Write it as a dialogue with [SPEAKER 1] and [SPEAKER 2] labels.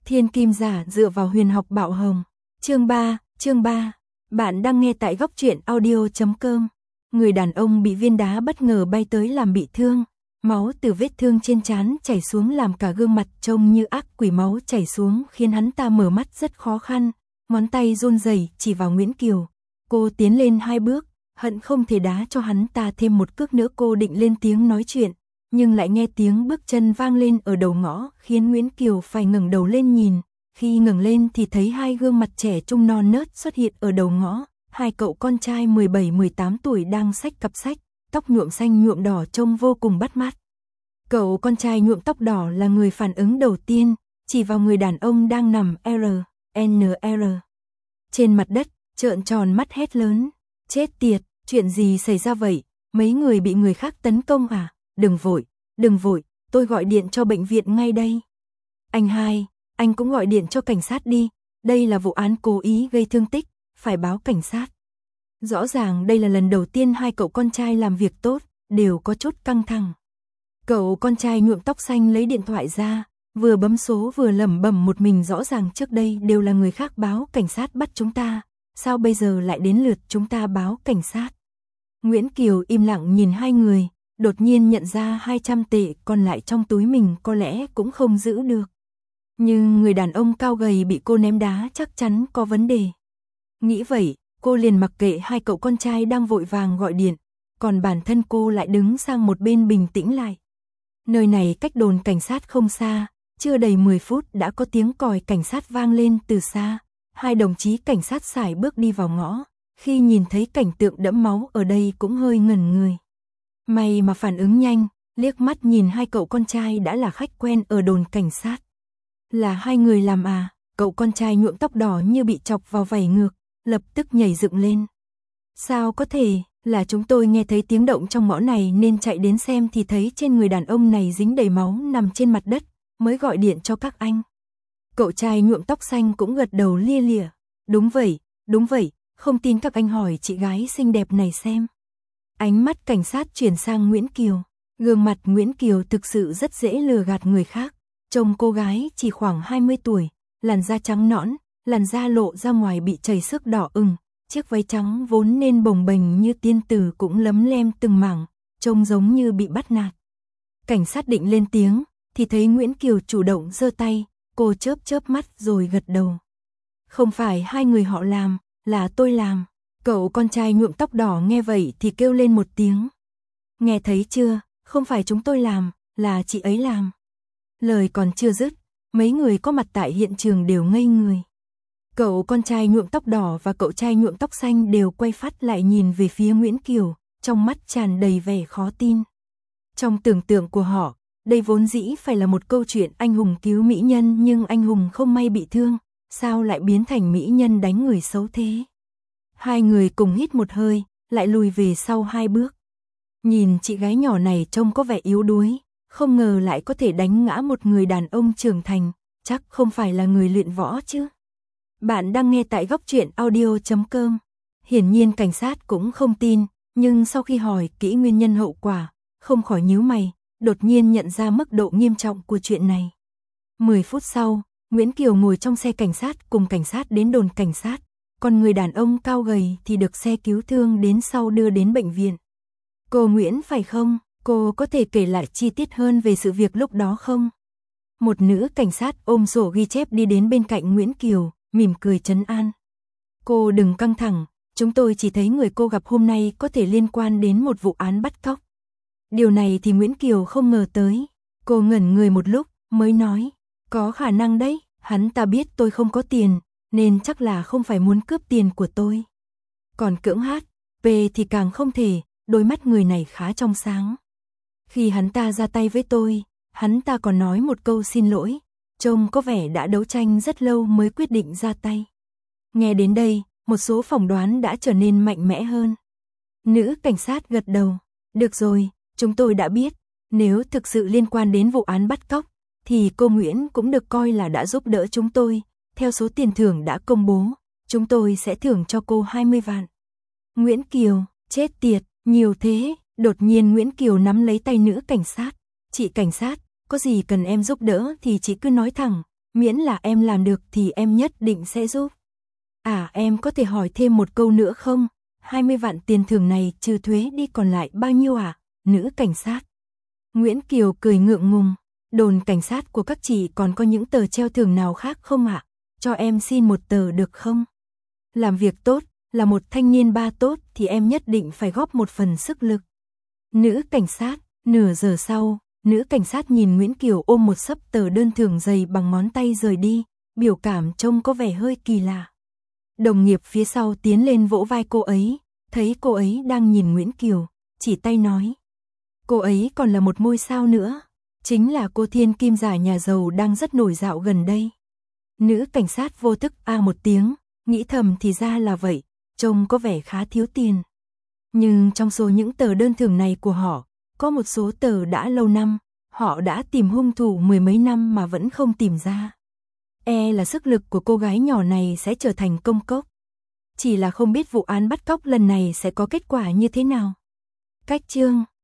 [SPEAKER 1] Thiên kim giả dựa vào huyền học bạo hồng. Chương 3. Bạn đang nghe tại góc truyện audio.com. Người đàn ông bị viên đá bất ngờ bay tới làm bị thương. Máu từ vết thương trên trán chảy xuống làm cả gương mặt trông như ác quỷ, máu chảy xuống khiến hắn ta mở mắt rất khó khăn. Ngón tay run rẩy chỉ vào Nguyễn Kiều. Cô tiến lên 2 bước, hận không thể đá cho hắn ta thêm một cước nữa. Cô định lên tiếng nói chuyện, nhưng lại nghe tiếng bước chân vang lên ở đầu ngõ, khiến Nguyễn Kiều phải ngẩng đầu lên nhìn. Khi ngẩng lên thì thấy 2 gương mặt trẻ trung non nớt xuất hiện ở đầu ngõ. 2 cậu con trai 17-18 tuổi đang xách cặp sách, tóc nhuộm xanh nhuộm đỏ trông vô cùng bắt mắt. Cậu con trai nhuộm tóc đỏ là người phản ứng đầu tiên, chỉ vào người đàn ông đang nằm RNR trên mặt đất, trợn tròn mắt hét lớn: "Chết tiệt, chuyện gì xảy ra vậy? Mấy người bị người khác tấn công à? Đừng vội, tôi gọi điện cho bệnh viện ngay đây." "Anh hai, anh cũng gọi điện cho cảnh sát đi, đây là vụ án cố ý gây thương tích, phải báo cảnh sát." Rõ ràng đây là lần đầu tiên 2 cậu con trai làm việc tốt, đều có chút căng thẳng. Cậu con trai nhuộm tóc xanh lấy điện thoại ra, vừa bấm số vừa lẩm bẩm một mình: "Rõ ràng trước đây đều là người khác báo cảnh sát bắt chúng ta, sao bây giờ lại đến lượt chúng ta báo cảnh sát?" Nguyễn Kiều im lặng nhìn 2 người, đột nhiên nhận ra 200 tệ còn lại trong túi mình có lẽ cũng không giữ được. Nhưng người đàn ông cao gầy bị cô ném đá chắc chắn có vấn đề. Nghĩ vậy, cô liền mặc kệ 2 cậu con trai đang vội vàng gọi điện, còn bản thân cô lại đứng sang một bên bình tĩnh lại. Nơi này cách đồn cảnh sát không xa, chưa đầy 10 phút đã có tiếng còi cảnh sát vang lên từ xa. 2 đồng chí cảnh sát sải bước đi vào ngõ, khi nhìn thấy cảnh tượng đẫm máu ở đây cũng hơi ngẩn người. May mà phản ứng nhanh, liếc mắt nhìn 2 cậu con trai đã là khách quen ở đồn cảnh sát. "Là 2 người làm à?" Cậu con trai nhuộm tóc đỏ như bị chọc vào vảy ngược, lập tức nhảy dựng lên. "Sao có thể, là chúng tôi nghe thấy tiếng động trong ngõ này nên chạy đến xem thì thấy trên người đàn ông này dính đầy máu nằm trên mặt đất, mới gọi điện cho các anh." Cậu trai nhuộm tóc xanh cũng gật đầu lia lịa: đúng vậy, không tin các anh hỏi chị gái xinh đẹp này xem." Ánh mắt cảnh sát chuyển sang Nguyễn Kiều. Gương mặt Nguyễn Kiều thực sự rất dễ lừa gạt người khác. Trông cô gái chỉ khoảng 20 tuổi, làn da trắng nõn, làn da lộ ra ngoài bị chảy xước đỏ ửng, chiếc váy trắng vốn nên bồng bềnh như tiên tử cũng lấm lem từng mảng, trông giống như bị bắt nạt. Cảnh sát định lên tiếng, thì thấy Nguyễn Kiều chủ động giơ tay, cô chớp mắt rồi gật đầu. "Không phải 2 người họ làm, là tôi làm." Cậu con trai nhuộm tóc đỏ nghe vậy thì kêu lên một tiếng: "Nghe thấy chưa, không phải chúng tôi làm, là chị ấy làm." Lời còn chưa dứt, mấy người có mặt tại hiện trường đều ngây người. Cậu con trai nhuộm tóc đỏ và cậu trai nhuộm tóc xanh đều quay phát lại nhìn về phía Nguyễn Kiều, trong mắt tràn đầy vẻ khó tin. Trong tưởng tượng của họ, đây vốn dĩ phải là một câu chuyện anh hùng cứu mỹ nhân, nhưng anh hùng không may bị thương, sao lại biến thành mỹ nhân đánh người xấu thế? 2 người cùng hít một hơi, lại lùi về sau 2 bước. Nhìn chị gái nhỏ này trông có vẻ yếu đuối, không ngờ lại có thể đánh ngã một người đàn ông trưởng thành, chắc không phải là người luyện võ chứ. Bạn đang nghe tại góc truyện audio.com. Hiển nhiên cảnh sát cũng không tin, nhưng sau khi hỏi kỹ nguyên nhân hậu quả, không khỏi nhíu mày, đột nhiên nhận ra mức độ nghiêm trọng của chuyện này. 10 phút sau, Nguyễn Kiều ngồi trong xe cảnh sát cùng cảnh sát đến đồn cảnh sát, còn người đàn ông cao gầy thì được xe cứu thương đến sau đưa đến bệnh viện. "Cô Nguyễn phải không? Cô có thể kể lại chi tiết hơn về sự việc lúc đó không?" Một nữ cảnh sát ôm sổ ghi chép đi đến bên cạnh Nguyễn Kiều, mỉm cười trấn an: "Cô đừng căng thẳng, chúng tôi chỉ thấy người cô gặp hôm nay có thể liên quan đến một vụ án bắt cóc." Điều này thì Nguyễn Kiều không ngờ tới. Cô ngẩn người một lúc, mới nói: "Có khả năng đấy, hắn ta biết tôi không có tiền, nên chắc là không phải muốn cướp tiền của tôi. Còn cưỡng HP thì càng không thể, đôi mắt người này khá trong sáng. Khi hắn ta ra tay với tôi, hắn ta còn nói một câu xin lỗi, trông có vẻ đã đấu tranh rất lâu mới quyết định ra tay." Nghe đến đây, một số phỏng đoán đã trở nên mạnh mẽ hơn. Nữ cảnh sát gật đầu: "Được rồi, chúng tôi đã biết, nếu thực sự liên quan đến vụ án bắt cóc, thì cô Nguyễn cũng được coi là đã giúp đỡ chúng tôi. Theo số tiền thưởng đã công bố, chúng tôi sẽ thưởng cho cô 20 vạn. Nguyễn Kiều: "Chết tiệt, nhiều thế." Đột nhiên Nguyễn Kiều nắm lấy tay nữ cảnh sát: "Chị cảnh sát, có gì cần em giúp đỡ thì chị cứ nói thẳng, Miễn là em làm được thì em nhất định sẽ giúp. À, em có thể hỏi thêm một câu nữa không? 20 vạn tiền thưởng này trừ thuế đi còn lại bao nhiêu ạ? Nữ cảnh sát. Nguyễn Kiều cười ngượng ngùng. Đồn cảnh sát của các chị còn có những tờ treo thưởng nào khác không ạ? Cho em xin một tờ được không? Làm việc tốt, là một thanh niên ba tốt thì em nhất định phải góp một phần sức lực. Nữ cảnh sát. Nửa giờ sau, nữ cảnh sát nhìn Nguyễn Kiều ôm một xấp tờ đơn thưởng dày bằng ngón tay rời đi, biểu cảm trông có vẻ hơi kỳ lạ. Đồng nghiệp phía sau tiến lên vỗ vai cô ấy, thấy cô ấy đang nhìn Nguyễn Kiều, chỉ tay nói. Cô ấy còn là một ngôi sao nữa, chính là cô thiên kim giả nhà giàu đang rất nổi dạo gần đây. Nữ cảnh sát vô thức một tiếng, nghĩ thầm thì ra là vậy, trông có vẻ khá thiếu tiền. Nhưng trong số những tờ đơn thưởng này của họ, có một số tờ đã lâu năm, họ đã tìm hung thủ mười mấy năm mà vẫn không tìm ra. Là sức lực của cô gái nhỏ này sẽ trở thành công cốc. Chỉ là không biết vụ án bắt cóc lần này sẽ có kết quả như thế nào. Cách chương